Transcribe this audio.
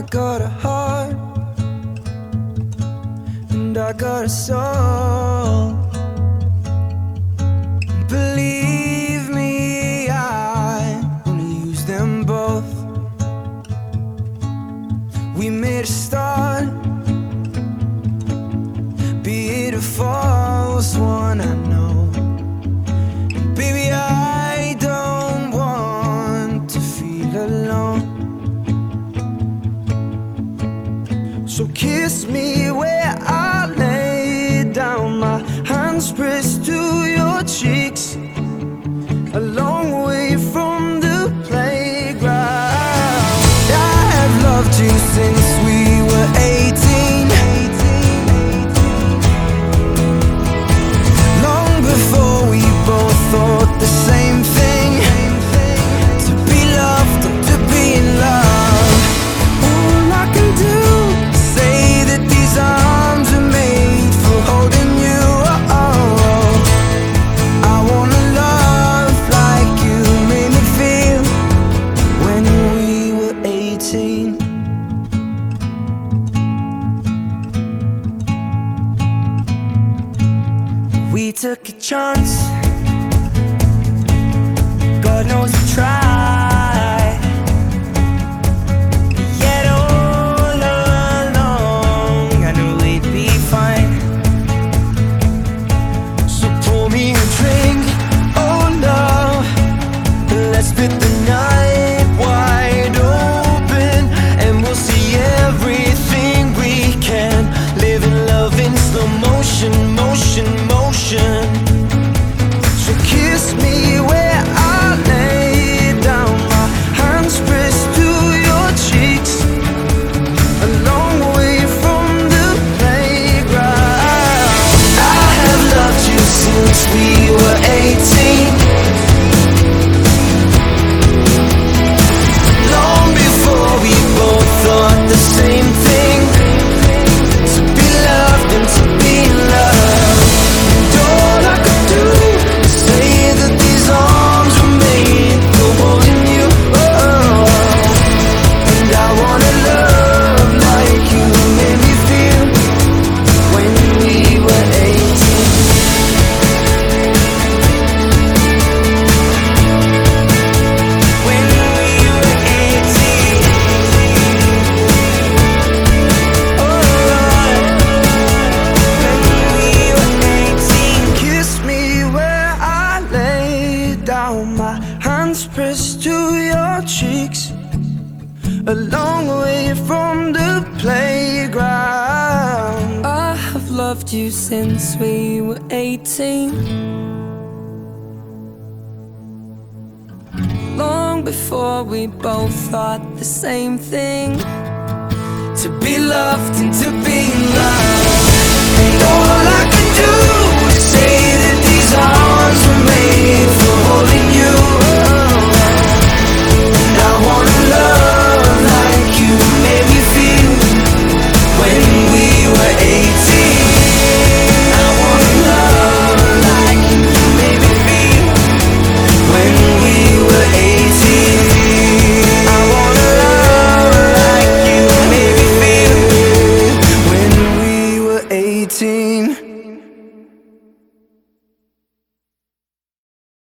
got a heart and I got a soul. Believe me, I wanna use them both. We made a start, be it a false one, I know. Baby, I don't want to feel alone. So kiss me where I lay down, my hands pressed to your cheeks, a long way from the playground. I have loved you since we were 18, long before we both thought the same thing, to be loved and to be in love. All I can do is say that these arms are made for holding you. I wanna love like you made me feel when we were 18. We took a chance, God knows we tried, yet all along I knew we'd be fine. So pour me a drink, oh love, let's split the night wide open, and we'll see everything we can. Live in love in slow motion, motion, motion. So kiss me where I lay down, my hands pressed to your cheeks, a long way from the playground. I have loved you since we were 18, long before we both thought the same thing, to be loved and to be loved. And all I could do is say that these arms were made for holding you. And I wanna love like you made me feel when we were 18. When we were 18. Oh Lord, when we were 18. Kiss me where I lay down, my hands pressed to your cheeks, a long way from the playground. I have loved you since we were 18, long before we both thought the same thing, to be loved and to be loved. And all I can do is say that these arms were made for holding you. And I wanna love like you made me feel when we were 18. I wanna love like you made me feel when we were 18. I wanna love like you made me feel when we were 18.